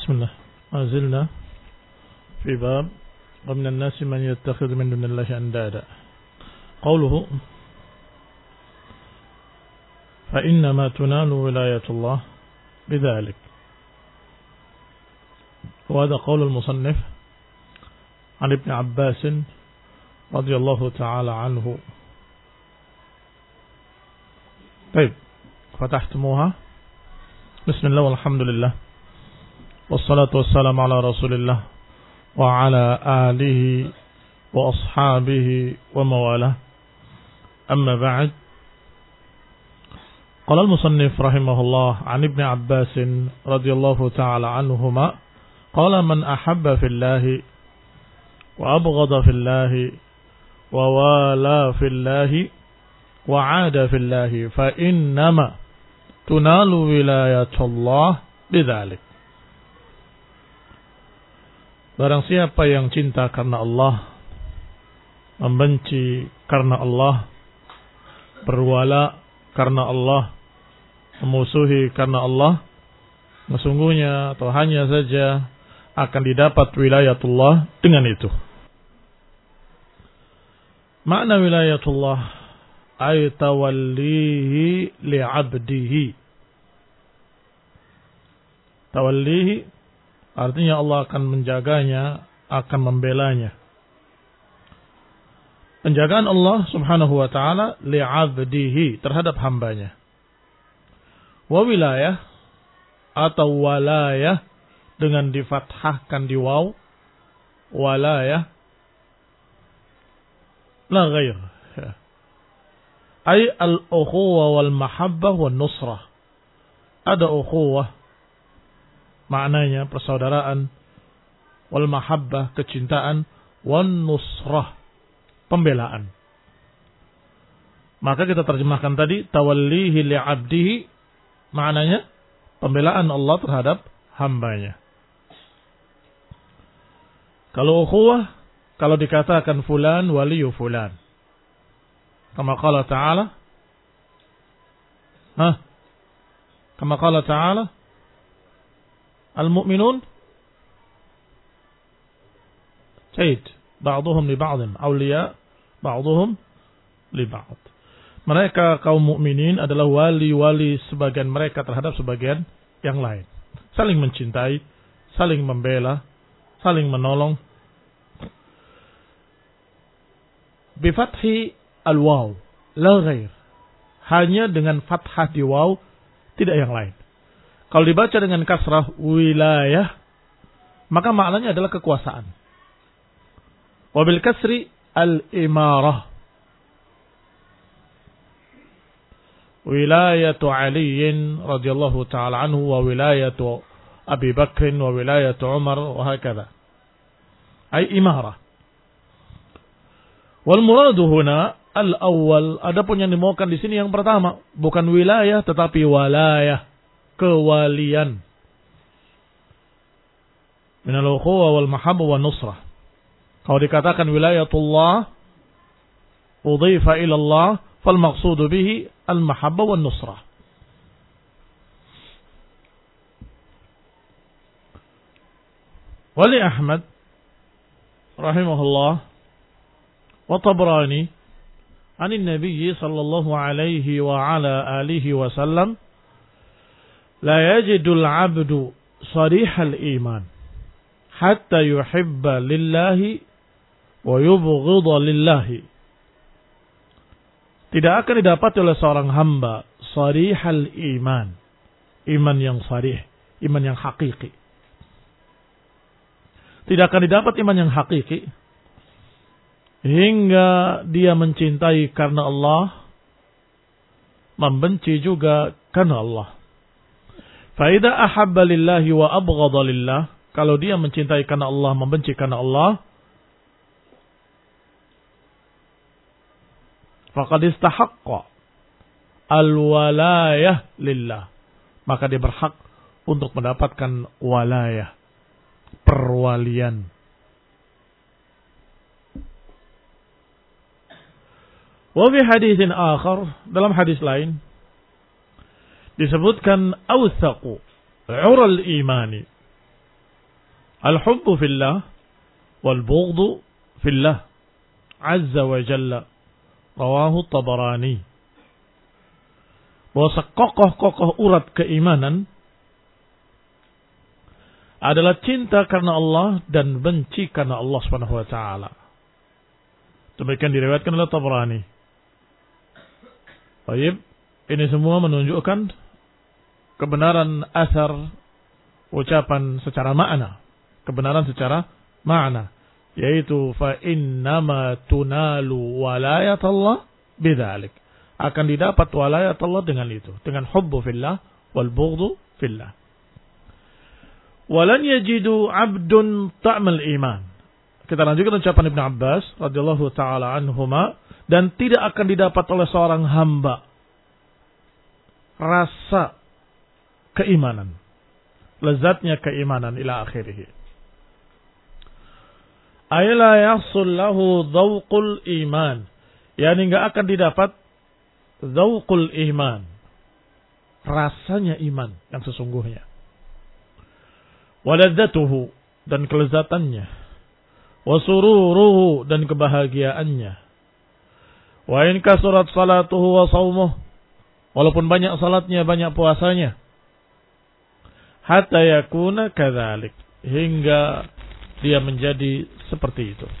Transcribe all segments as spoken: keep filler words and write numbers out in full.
Bismillah. Ma zilna fi bab wa min an-nasi man yattakhidhu min dunillahi andada. Qawluhu fa inna ma tunalu wilayatullah bidzalik. Wa hadha qawl al-musannif an Ibn Abbas radhiyallahu ta'ala anhu. Baik, fatahtumuha. Bismillah walhamdulillah. Wassalatu wassalamu ala Rasulillah wa ala alihi wa ashabihi wa mawalah. Amma ba'd. Qala al-musannif rahimahullah an Ibn Abbas radhiyallahu ta'ala anhuma qala man ahabba fillahi wa abghada fillahi wa wala fillahi wa 'ada fillahi fa innama tunalu wilayatullah bidzalik. Barang siapa yang cinta karena Allah, membenci karena Allah, berwala karena Allah, memusuhi karena Allah, sesungguhnya atau hanya saja akan didapat wilayatullah dengan itu. Makna wilayatullah ay tawallihi li'abdihi. Tawallihi artinya Allah akan menjaganya, akan membelanya. Penjagaan Allah subhanahu wa ta'ala li'abdihi, terhadap hambanya. Wa wilayah atau walayah dengan difathahkan di waw, walayah la ghair. Ay al-ukhuwah wal mahabbah wal nusrah. Ada ukhuwah, maknanya persaudaraan, wal mahabbah kecintaan, wan nusrah pembelaan. Maka kita terjemahkan tadi tawallihi li'abdihi, maknanya pembelaan Allah terhadap hambanya. Kalau ukhuwah, kalau dikatakan fulan waliyu fulan, kama qala ta'ala, ha kama qala ta'ala al-mu'minun Sayyid ba'duhum li ba'din awliya ba'duhum li ba'd. Mereka kaum mukminin adalah wali-wali sebagian mereka terhadap sebagian yang lain. Saling mencintai, saling membela, saling menolong. Bi fathi al-waw la ghair. Hanya dengan fathah di waw, tidak yang lain. Kalau dibaca dengan kasrah wilayah, maka maknanya adalah kekuasaan. Wabil kasri al-imarah. Wilayatu Aliin radhiyallahu ta'ala anhu wa wilayatu Abi Bakr wa wilayatu Umar wa hakadha. Ay imarah. Wal muradu huna al-awwal. Adapun yang dimaukan di sini yang pertama, bukan wilayah tetapi walayah, kewalian. Minal ukhuwah wal mahabbah wan nusrah. Kalau dikatakan wilayatullah udhifa ila Allah, fal maqsudu bihi al mahabbah wan nusrah. Wali Ahmad rahimahullah wa Tabrani an an-nabiy sallallahu alaihi wa ala alihi wa sallam la yajidul abdu sarihal iman hatta yuhibba lillahi wa yubghidha lillahi. Tidak akan didapat oleh seorang hamba sarihal iman, iman yang sarih, iman yang hakiki. Tidak akan didapat iman yang hakiki hingga dia mencintai karena Allah, membenci juga karena Allah. Faida ahabba lillahi wa abghadha lillah, kalau dia mencintai karena Allah, membenci karena Allah, faqad istahaqqa al-walayah lillah, maka dia berhak untuk mendapatkan walayah, perwalian. Wa fi haditsin akhar, dalam hadis lain disebutkan awthaqu ural imani, Al-hubbu fillah wal bughdu fillah azza wa jalla. Rawahu Tabarani. Bahwa sekokoh-kokoh urat keimanan adalah cinta karena Allah dan benci karena Allah Subhanahu wa taala. Demikian diriwayatkan oleh Tabarani. Baik, ini semua menunjukkan kebenaran asar ucapan secara makna, kebenaran secara makna, yaitu fa innama tunalu walayat Allah bidzalik. Akan didapat walayat Allah dengan itu, dengan hubbu fillah wal bughdu fillah. Walan yajidu 'abdun ta'mal iman. Kita lanjutkan ucapan Ibnu Abbas radhiyallahu taala anhuma, dan tidak akan didapat oleh seorang hamba rasa keimanan, lezatnya keimanan ila akhirih. Ay la yahsul lahu dzauqul iman, yakni enggak akan didapat dzauqul iman, rasanya iman yang sesungguhnya. Waladzatuhu, dan kelezatannya. Wasururuhu, dan kebahagiaannya. Wa in kasurat salatuhu wa shaumuh, walaupun banyak salatnya, banyak puasanya. Hatta yakuna kadzalik, hingga dia menjadi seperti itu.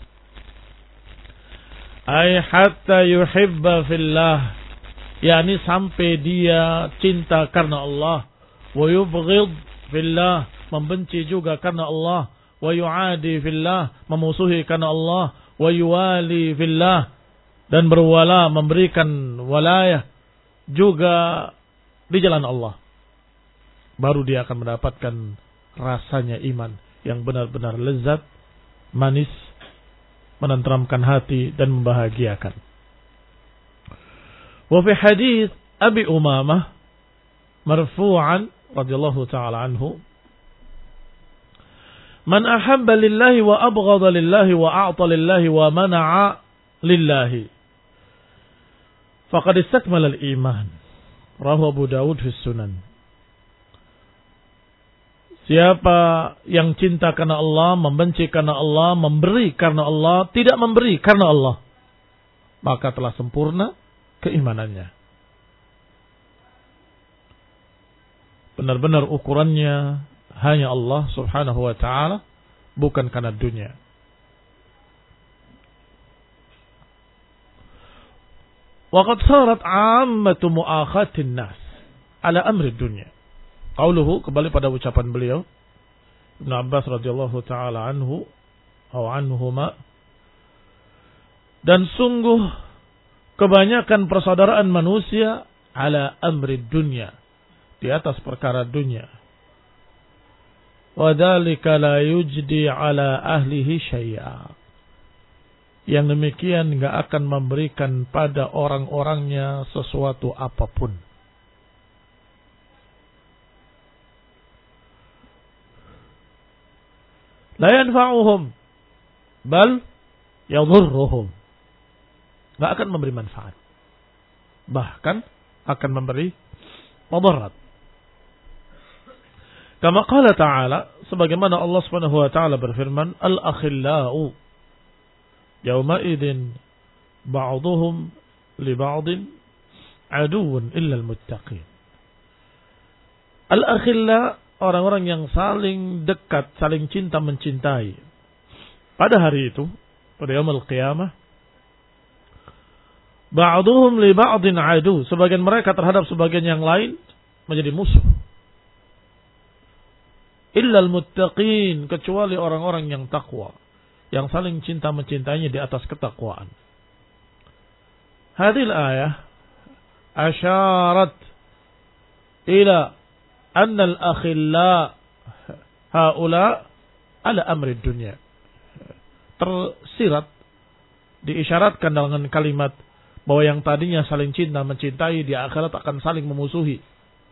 Ay hatta yuhibba fillah, yakni sampai dia cinta karena Allah. Wa yubghid fillah, membenci juga karena Allah. Wa yu'adi fillah, memusuhi karena Allah. Wa yuwali fillah, dan berwala, memberikan walayah juga di jalan Allah. Baru dia akan mendapatkan rasanya iman yang benar-benar lezat, manis, menenteramkan hati dan membahagiakan. Wa fi hadits Abi Umamah marfu'an radhiyallahu ta'ala anhu, man ahabba lillahi wa abghada lillahi wa a'ta lillahi wa mana'a lillahi faqad istakmala al-iman. Rawahu Abu Dawud fi Sunan. Siapa yang cinta karena Allah, membenci karena Allah, memberi karena Allah, tidak memberi karena Allah, maka telah sempurna keimanannya. Benar-benar ukurannya hanya Allah subhanahu wa ta'ala, bukan karena dunia. Waqad sarat 'ammatu mu'akhatin nas ala amri dunya. Qauluhu, kembali pada ucapan beliau Ibnu Abbas radhiyallahu taala anhu atau anhuma, dan sungguh kebanyakan persaudaraan manusia ala amri dunya, di atas perkara dunia. Wa dzalika la yujdi ala ahlihi syai'a. Yang demikian enggak akan memberikan pada orang-orangnya sesuatu apapun. La yanfa'uhum bal yadhurruhum. Enggak akan memberi manfaat, bahkan akan memberi mudarat. Kama qala ta'ala, sebagaimana Allah Subhanahu wa ta'ala berfirman, al-akhillau yawma idzin ba'dhuhum li ba'din aduwwun illa al-muttaqin. Al-akhilla, orang-orang yang saling dekat, saling cinta mencintai. Pada hari itu, pada yaumul qiyamah, ba'dhuhum li ba'din adu, sebagian mereka terhadap sebagian yang lain menjadi musuh. Illal muttaqin, kecuali orang-orang yang takwa, yang saling cinta mencintainya di atas ketakwaan. Hadil ayah asyarat ila anna al-akhilla haula ala amri dunya. Tersirat, diisyaratkan dengan kalimat bahwa yang tadinya saling cinta mencintai di akhirat akan saling memusuhi.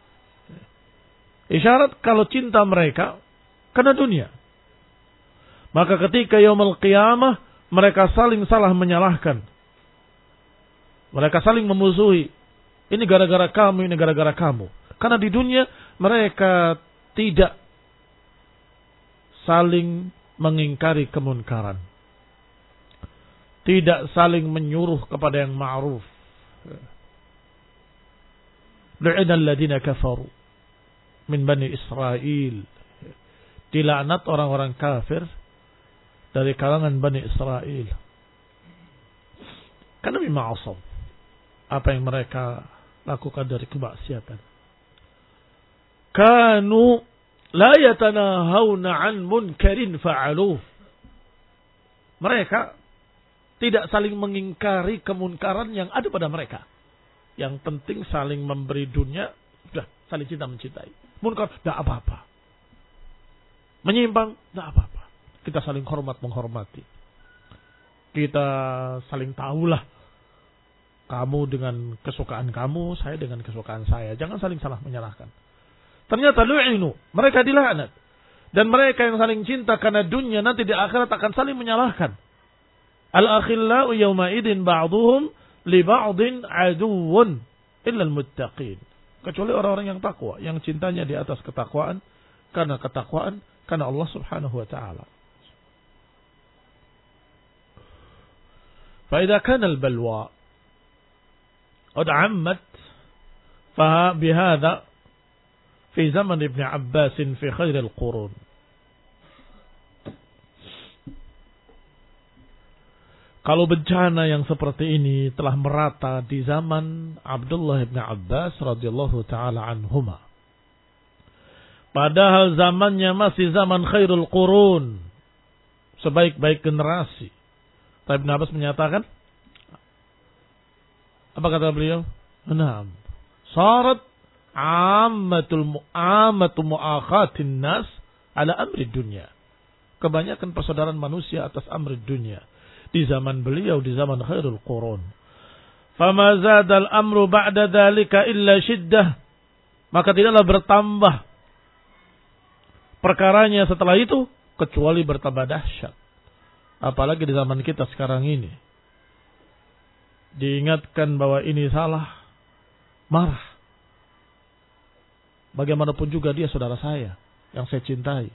Isyarat kalau cinta mereka karena dunia. Maka ketika yaumul qiyamah mereka saling salah menyalahkan. Mereka saling memusuhi. Ini gara-gara kamu, ini gara-gara kamu. Karena di dunia mereka tidak saling mengingkari kemunkaran. Tidak saling menyuruh kepada yang ma'ruf. Lu'ina alladhina kafaru min Bani Israel. Dilaknat orang-orang kafir dari kalangan Bani Israel. Karena bima asaw. Apa yang mereka lakukan dari kemaksiatan. Kanu la yatanahawna an munkarin fa'aluh. Mereka tidak saling mengingkari kemunkaran yang ada pada mereka. Yang penting saling memberi dunia, sudah saling cinta mencintai. Munkar, tidak apa-apa. Menyimpang, tidak apa-apa. Kita saling hormat menghormati. Kita saling tahulah. Kamu dengan kesukaan kamu, saya dengan kesukaan saya. Jangan saling salah menyalahkan. Ternyata lu'inu, mereka dilaknat. Dan mereka yang saling cinta karena dunia nanti di akhirat akan saling menyalahkan. Al-akhillau yawma idin ba'duhum li ba'din aduwwun illa al-muttaqin. Kecuali orang-orang yang takwa, yang cintanya di atas ketakwaan, karena ketakwaan, karena Allah Subhanahu wa taala. Fa idza kana al-balwa qad 'ammat fa bihadha fi zaman Ibn Abbas fi khair al-qurun. Kalau bencana yang seperti ini telah merata di zaman Abdullah bin Abbas radhiyallahu taala anhuma. Padahal zamannya masih zaman khairul qurun, sebaik-baik generasi. Tapi Ibn Abbas menyatakan, apa kata beliau? Naam. Sarat ammatul mu'amatu mu'akhatin nas ala amri dunya. Kebanyakan persaudaraan manusia atas amri dunya. Di zaman beliau, di zaman khairul qurun. Fama zadal amru ba'da dhalika illa shiddah. Maka tidaklah bertambah perkaranya setelah itu, kecuali bertambah dahsyat. Apalagi di zaman kita sekarang ini. Diingatkan bahwa ini salah, marah. Bagaimanapun juga dia saudara saya, yang saya cintai.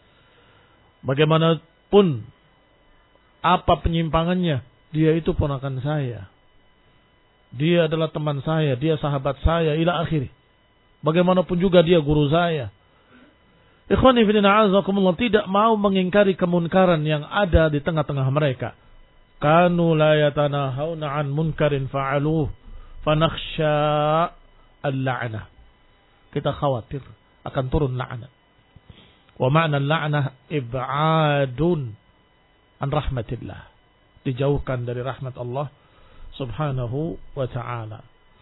Bagaimanapun apa penyimpangannya, dia itu ponakan saya. Dia adalah teman saya, dia sahabat saya, ila akhiri. Bagaimanapun juga dia guru saya. Ikhwani fillah a'azakumullah, tidak mau mengingkari kemunkaran yang ada di tengah-tengah mereka. Kanu la yatanahawna an munkarin fa'aluh fanakhsha al-la'nah. Kita khawatir akan turun la'nah. Wa ma'na al-la'nah ib'adun an rahmatillah, dijauhkan dari rahmat Allah subhanahu wa ta'ala.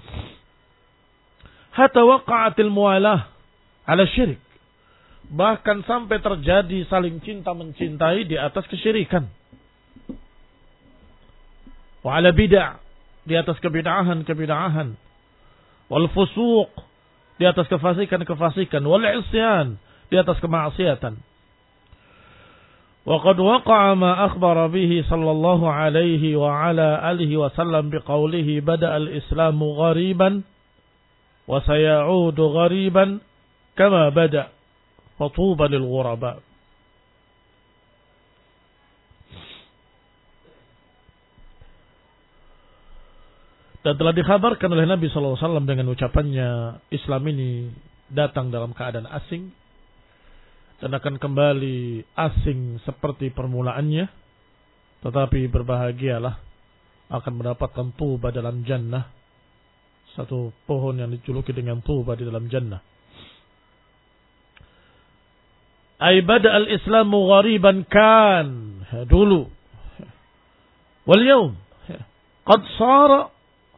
Hatta waqa'atil muwalah ala syirik, bahkan sampai terjadi saling cinta mencintai di atas kesyirikan. Wa ala bid'ah, di atas kebid'ahan-kebid'ahan. Wal fusuq, di atas kefasikan-kefasikan. Wal isyan, di atas kemaksiatan. وقد وقع ما أخبر به صلى الله عليه وعلى آله وسلم بقوله بدأ الإسلام غريبا وسيعود غريبا كما بدأ فطوبى للغرباء. Dan telah dikhabarkan oleh Nabi shallallahu alaihi wasallam dengan ucapannya, Islam ini datang dalam keadaan asing dan akan kembali asing seperti permulaannya, tetapi berbahagialah akan mendapatkan tuba dalam jannah, satu pohon yang dijuluki dengan tuba di dalam jannah. Ay bada al-islamu ghariban kan, dulu, wal yawm qad sara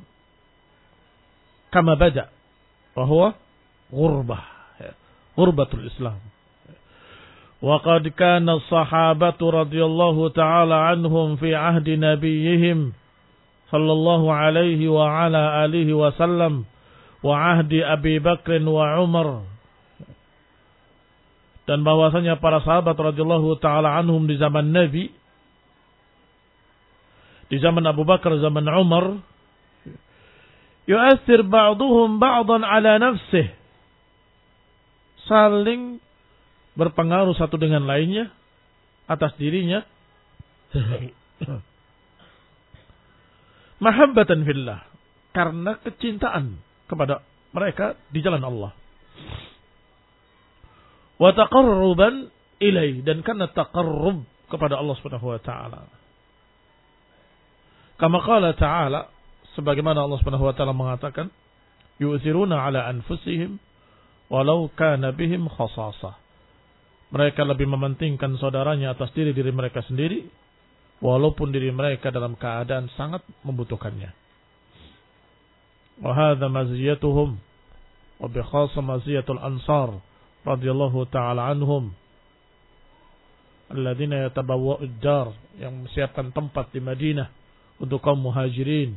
kama bada, wa huwa ghurbah, ghurbatul Islam. وقد كان الصحابة رضي الله تعالى عنهم في عهد نبيهم صلى الله عليه وعلى آله وسلم وعهد أبي بكر وعمر. Dan bahwasanya para sahabat radhiyallahu taala anhum di zaman Nabi, di zaman Abu Bakar, zaman Umar, yu'athir ba'duhum ba'dan ala nafsihi, saling berpengaruh satu dengan lainnya atas dirinya mahabbatan fillah, karena kecintaan kepada mereka di jalan Allah. Wa taqarruban ilaihi, dan karena taqarrub kepada Allah Subhanahu wa taala. Kama qala ta'ala, sebagaimana Allah Subhanahu wa taala mengatakan, yu'thiruna ala anfusihim walau kana bihim khasasah. Mereka lebih mementingkan saudaranya atas diri diri mereka sendiri, walaupun diri mereka dalam keadaan sangat membutuhkannya. Wa hadza maziyatuhum wa bi khassa maziyatul ansar radhiyallahu ta'ala anhum alladzina yatabawwa'u ad-dar, yang menyiapkan tempat di Madinah untuk kaum muhajirin.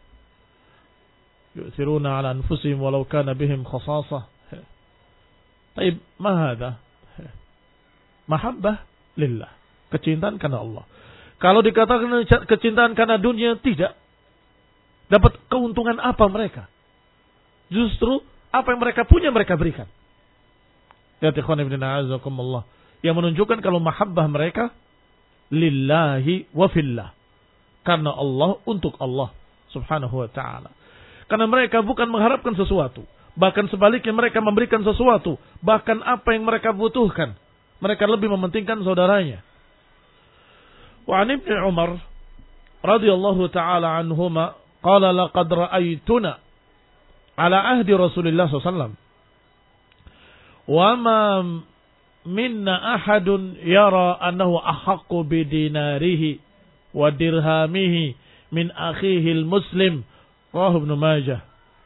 Yu'thiruna ala anfusihim walau kana bihim khasasah. Taib, ma hadha? Mahabbah lillah, kecintaan karena Allah. Kalau dikatakan kecintaan karena dunia, tidak. Dapat keuntungan apa mereka? Justru apa yang mereka punya mereka berikan. Ya ikhwan ibn a'azakumullah, yang menunjukkan kalau mahabbah mereka lillahi wa fillah, karena Allah, untuk Allah subhanahu wa ta'ala. Karena mereka bukan mengharapkan sesuatu, bahkan sebaliknya mereka memberikan sesuatu, bahkan apa yang mereka butuhkan. Mereka lebih mementingkan saudaranya. Wa an Ibn Umar radhiyallahu ta'ala anhuma qala laqad ra'aytuna ala ahdi Rasulillah sallallahu alaihi wasallam wa ma minna ahadun yara annahu ahaqqu bidinarihi wa dirhamihi min akhihi al-muslim. Rawahu Ibnu Majah.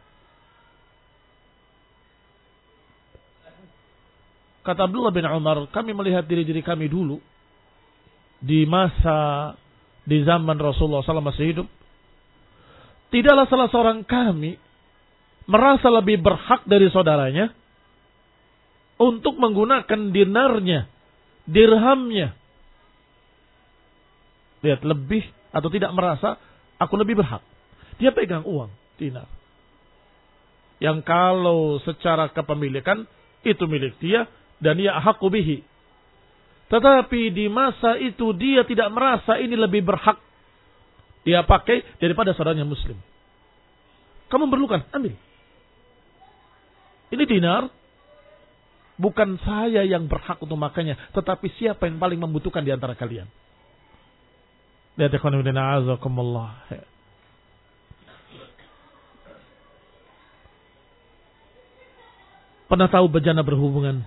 Kata Abdullah bin Umar, kami melihat diri-diri kami dulu di masa, di zaman Rasulullah sallallahu alaihi wasallam masih hidup. Tidaklah salah seorang kami merasa lebih berhak dari saudaranya untuk menggunakan dinarnya, dirhamnya. Lihat, lebih atau tidak merasa aku lebih berhak. Dia pegang uang, dinar. Yang kalau secara kepemilikan itu milik dia dan dia ahaqu bihi. Tetapi di masa itu dia tidak merasa ini lebih berhak dia pakai daripada saudaranya muslim. Kamu perlukan, ambil. Ini dinar, bukan saya yang berhak untuk makanya, tetapi siapa yang paling membutuhkan di antara kalian. Lihat ikhwan fillah a'azakumullah. Pernah tahu bejana berhubungan?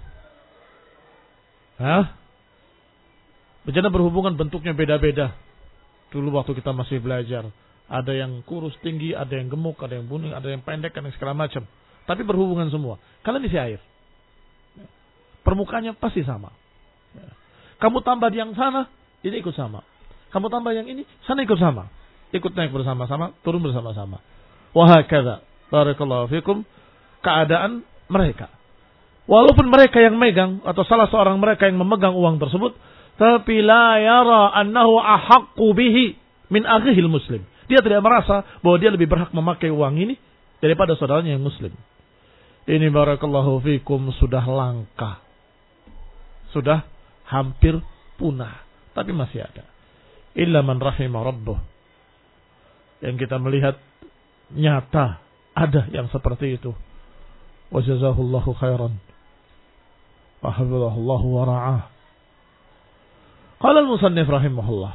Hah? Bejana berhubungan bentuknya beda-beda. Dulu waktu kita masih belajar, ada yang kurus tinggi, ada yang gemuk, ada yang buning, ada yang pendek, ada yang segala macam. Tapi berhubungan semua. Kalian isi air. Permukaannya pasti sama. Kamu tambah di yang sana, ini ikut sama. Kamu tambah yang ini, sana ikut sama. Ikut naik bersama-sama, turun bersama-sama. Wahakadha. Barakallahu fikum. Keadaan mereka. Walaupun mereka yang megang, atau salah seorang mereka yang memegang uang tersebut, tapi la yara annahu ahaqqu bihi min akhihil muslim. Dia tidak merasa bahwa dia lebih berhak memakai uang ini daripada saudaranya yang muslim. Ini barakallahu fikum sudah langka. Sudah hampir punah. Tapi masih ada. Illa man rahimah rabbuh. Yang kita melihat nyata ada yang seperti itu. Wa jazahullahu khairan. Wa hafizahullahu wa ra'ah. Qala al-musannif rahimahullah.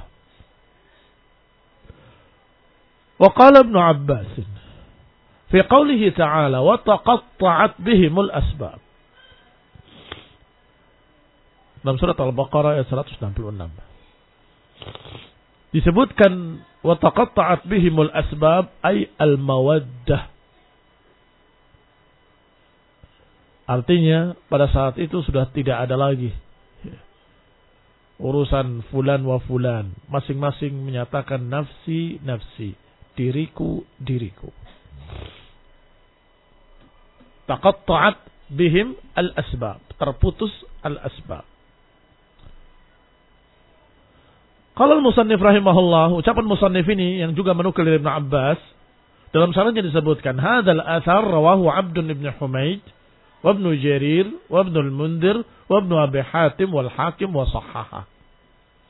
Wa qala Ibnu Abbas fi qawlihi ta'ala wa taqatta'at bihimul asbab. Dalam surat Al-Baqarah ayat seratus enam puluh enam. Disebutkan wa taqatta'at bihimul asbab ay al-mawaddah. Artinya pada saat itu sudah tidak ada lagi urusan fulan wa fulan. Masing-masing menyatakan nafsi, nafsi. Diriku, diriku. Taqatta'at bihim al-asbab. Terputus al-asbab. Kalau musannif rahimahullah, ucapan musannif ini yang juga menukil dari Ibn Abbas, dalam sanadnya disebutkan, hadzal athar rawahu Abdun ibn Humaid, wa Ibnu Jarir, wa Ibnu al-Mundhir, wa Ibnu Abi Hatim wal Hakim wa sahhaha.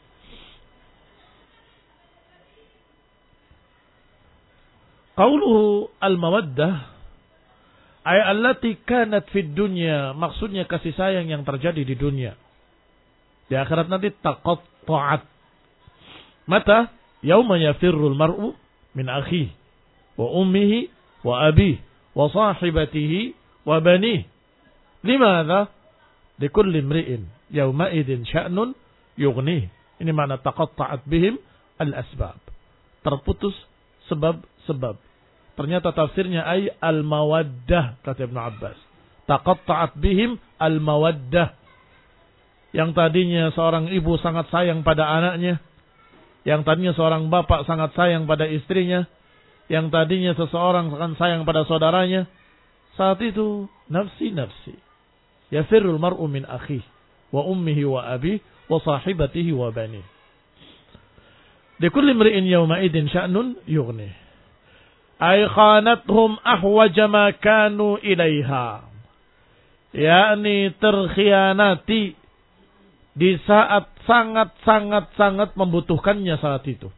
Qauluhu al-mawaddah ay allati kanat fid dunya, maksudnya kasih sayang yang terjadi di dunia. Di akhirat nanti taqatta'at. Mata? Yauma yafirrul mar'u min akhihi wa ummihi wa abihi wa sahibatihi wa banihi. Limadha? Likulli imri'in yauma idzin sya'nun yughnih. Ini makna taqatta'at bihim al-asbab. Terputus sebab-sebab. Ternyata tafsirnya ay al-mawaddah, kata Ibnu Abbas. Taqatta'at bihim al-mawaddah. Yang tadinya seorang ibu sangat sayang pada anaknya, yang tadinya seorang bapak sangat sayang pada istrinya, yang tadinya seseorang sangat sayang pada saudaranya, saat itu nafsi-nafsi. Yafirrul mar'u min akhihi wa ummihi wa abihi wa sahibatihi wa banihi. Likulli imri'in yawma idzin sya'nun yughnih. Ay khanathum ahwaja ma kanu ilaiha. Yakni terkhianati di saat sangat-sangat-sangat membutuhkannya saat itu.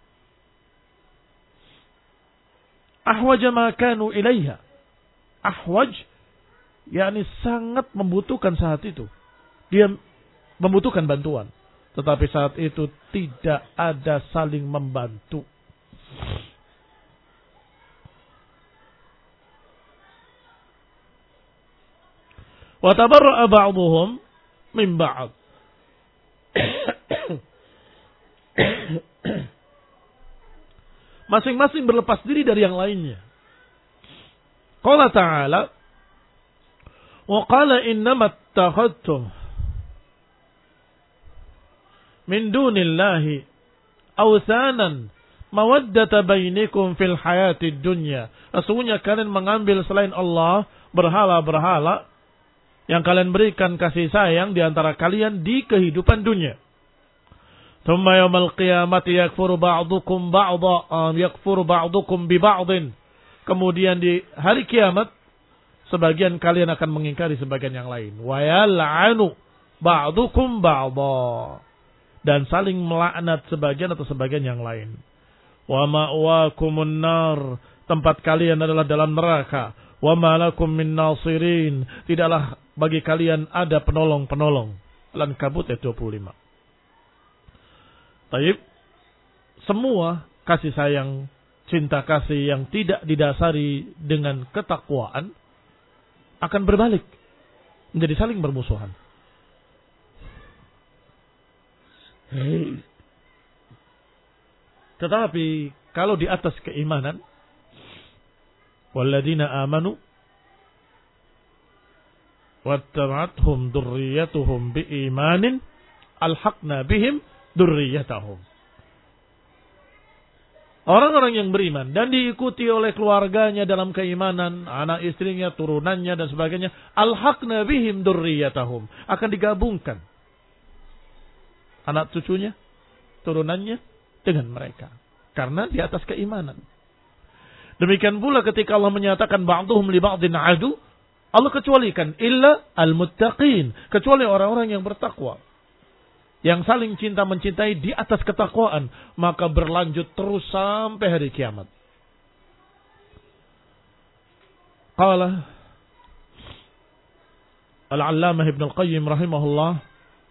Ahwaja ma kanu ilaiha. Ahwaj, yakni sangat membutuhkan saat itu. Dia membutuhkan bantuan. Tetapi saat itu tidak ada saling membantu. Wa tabarra'a ba'dhum min ba'd. Masing-masing berlepas diri dari yang lainnya. Qala ta'ala, wa qala innama ittakhadtum min dunillahi awthanan mawaddata bainikum fil hayatid dunya. Sesungguhnya kalian mengambil selain Allah berhala-berhala yang kalian berikan kasih sayang di antara kalian di kehidupan dunia. Tsumma yaumil qiyamati yakfuru ba'dukum ba'dha, yakfuru ba'dukum bi ba'din. Kemudian di hari kiamat sebagian kalian akan mengingkari sebagian yang lain. Wa yal'anu ba'dukum ba'dha. Dan saling melaknat sebagian atau sebagian yang lain. Wa ma'wakumun nar. Tempat kalian adalah dalam neraka. Wa ma lakum min nasirin. Tidaklah bagi kalian ada penolong-penolong. Al-Ankabut ayat dua puluh lima. Taib. Semua kasih sayang, cinta kasih yang tidak didasari dengan ketakwaan akan berbalik menjadi saling bermusuhan. Tetapi kalau di atas keimanan, walladzina amanu wattaba'athum dzurriyyatuhum biimanin alhaqna bihim dzurriyyatahum. Orang-orang yang beriman dan diikuti oleh keluarganya dalam keimanan, anak istrinya, turunannya dan sebagainya, alhaqna bihim dzurriyyatahum, akan digabungkan anak cucunya, turunannya dengan mereka karena di atas keimanan. Demikian pula ketika Allah menyatakan ba'dhum li ba'din adu, Allah kecualikan illa al-muttaqin, kecuali orang-orang yang bertakwa, yang saling cinta mencintai di atas ketakwaan, maka berlanjut terus sampai hari kiamat. Qala Al-Allamah Ibnu Al-Qayyim rahimahullah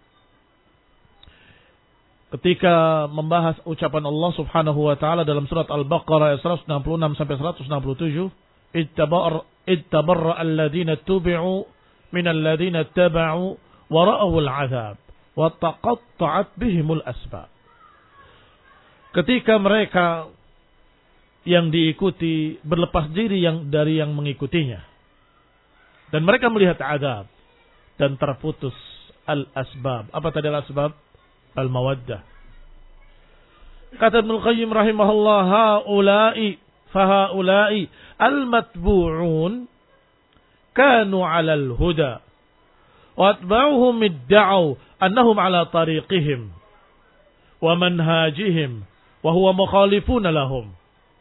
ketika membahas ucapan Allah Subhanahu wa taala dalam surat Al-Baqarah ayat seratus enam puluh enam sampai seratus enam puluh tujuh, ittabar ittabarra alladziina tubi'u minal ladziina ittaba'u wa ra'aw al-'adzab wa taqatta'at bihimul asbab. Ketika mereka yang diikuti berlepas diri yang dari yang mengikutinya dan mereka melihat azab dan terputus al-asbab. Apa tadi al-asbab? Al-mawaddah. Kata Ibnu Qayyim rahimahullah, haula'i fahaula'i al-matbu'un kanu 'ala al-huda wa atba'uhum idda'u annahum 'ala tariqihim wa manhajihim wa huwa mukhalifun lahum.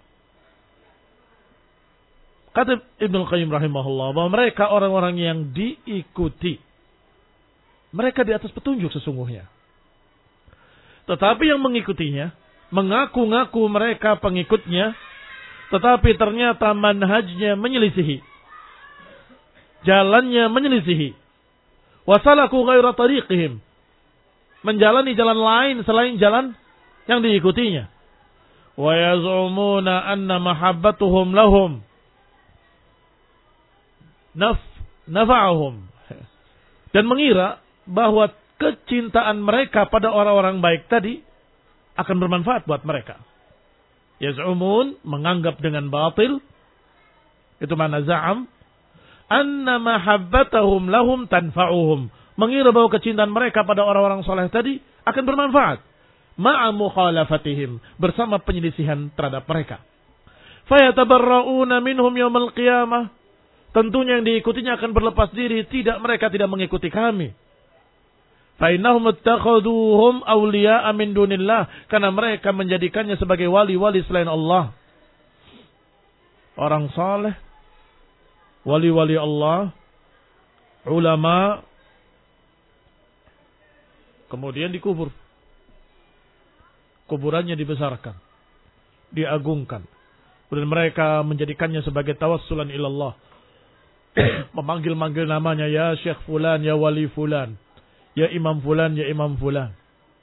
Kata Ibnu Qayyim rahimahullah bahwa mereka orang-orang yang diikuti, mereka di atas petunjuk sesungguhnya. Tetapi yang mengikutinya, mengaku-ngaku mereka pengikutnya, tetapi ternyata manhajnya menyelisihi, jalannya menyelisihi. Wasalaku ghaira tariqihim, menjalani jalan lain selain jalan yang diikutinya. Wa yaz'umuna anna mahabbatuhum lahum naf nafa'ahum, dan mengira bahwa kecintaan mereka pada orang-orang baik tadi akan bermanfaat buat mereka. Yaz'umun, menganggap dengan batil, itu mana za'am, anna mahabbatahum lahum tanfa'uhum, mengira bahwa kecintaan mereka pada orang-orang soleh tadi akan bermanfaat. Ma'a mukhalafatihim, bersama penyelisihan terhadap mereka. Fayatabarra'una minhum yawmal qiyamah, tentunya yang diikutinya akan berlepas diri, tidak, mereka tidak mengikuti kami. Fa'innahum ittakhaduhum awliya'a min dunillah, karena mereka menjadikannya sebagai wali-wali selain Allah. Orang saleh, wali-wali Allah, ulama, kemudian dikubur. Kuburannya dibesarkan, diagungkan. Kemudian mereka menjadikannya sebagai tawassulan ilallah. Memanggil-manggil namanya, ya Syekh Fulan, ya Wali Fulan, ya Imam Fulan, ya Imam Fulan.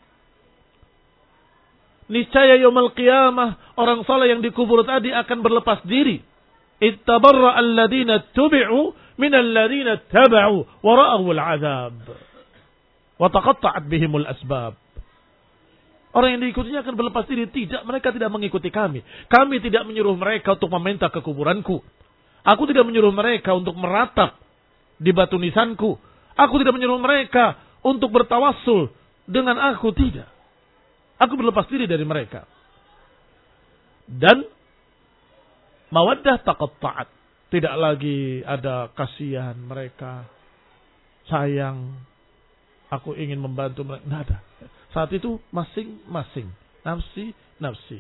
Niscaya yaumul qiyamah, orang saleh yang dikubur tadi akan berlepas diri. Ittabarra alladhina tubi'u minal ladhina taba'u wa ra'awul azab. Wa taqatta'at bihimul asbab. Orang yang diikutinya akan berlepas diri. Tidak, mereka tidak mengikuti kami. Kami tidak menyuruh mereka untuk meminta ke kuburanku. Aku tidak menyuruh mereka untuk meratap di batu nisanku. Aku tidak menyuruh mereka untuk bertawassul dengan aku. Tidak. Aku berlepas diri dari mereka. Dan mawaddah taqatta'at. Tidak lagi ada kasihan mereka. Sayang. Aku ingin membantu mereka. Tidak ada. Saat itu masing-masing. Nafsi, nafsi.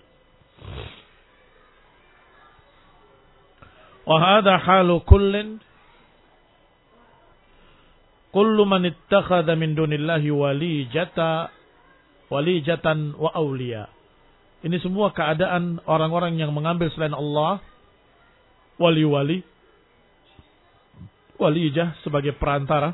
Wahada halu kullin. Kullu man ittakhadha min dunillahi walijata, walijatan wa awliya. Ini semua keadaan orang-orang yang mengambil selain Allah wali-wali, walijah sebagai perantara.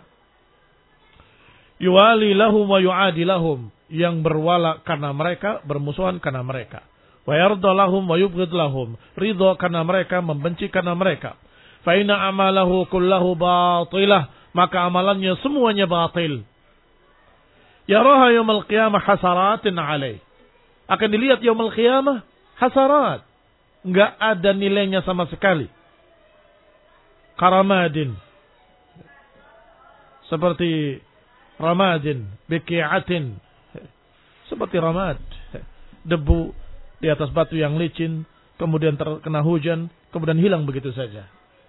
Yuwali lahum wa yu'adi lahum, yang berwala karena mereka, bermusuhan karena mereka. Wa yarda lahum wa yubghid lahum, ridha karena mereka, membenci karena mereka. Fa inna amalahu kullahu batilah, maka amalannya semuanya batil. Yaraha yaumil qiyamah hasaratin alaih, akan dilihat yaumil qiyamah hasarat, enggak ada nilainya sama sekali. Karamadin, seperti ramadin, biki'atin, seperti ramad, debu di atas batu yang licin, kemudian terkena hujan, kemudian hilang begitu saja.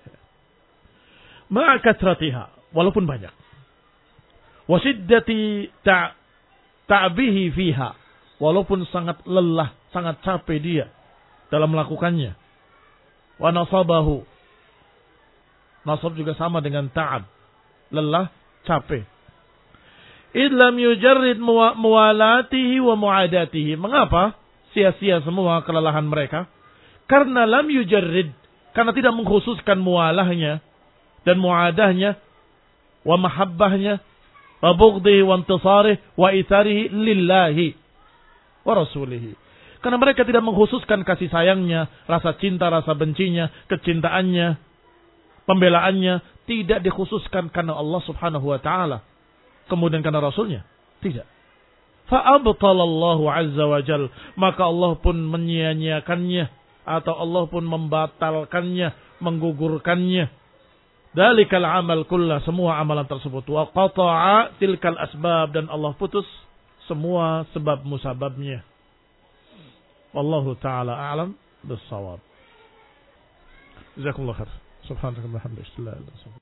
Ma'a katsratiha, walaupun banyak. Wasiddati ta' ta'bihi fiha, walaupun sangat lelah, sangat capek dia dalam melakukannya. Wa nasabahu, nasab juga sama dengan ta'ab, lelah, capek. Idlam yujarrid muwalatihi wa muadatihi. Mengapa sia-sia semua kelelahan mereka? Karena lam yujarrid, karena tidak mengkhususkan mualahnya dan muadahnya, wa mahabbahnya, wa bughdhihi wa intisarihi wa itharihi lillahi wa rasulihi. Karena mereka tidak mengkhususkan kasih sayangnya, rasa cinta, rasa bencinya, kecintaannya, pembelaannya, tidak dikhususkan karena Allah Subhanahu wa taala. Kemudian karena Rasulnya. Tidak. Fa'abtalallahu azza wa jal. Maka Allah pun menyia-nyiakannya. Atau Allah pun membatalkannya. Menggugurkannya. Dalikal amal kullah. Semua amalan tersebut. Wa qata'a tilkal asbab. Dan Allah putus semua sebab musababnya. Wallahu ta'ala a'lam bis-shawab. Jazakumullah khair. Subhanallah. Alhamdulillah.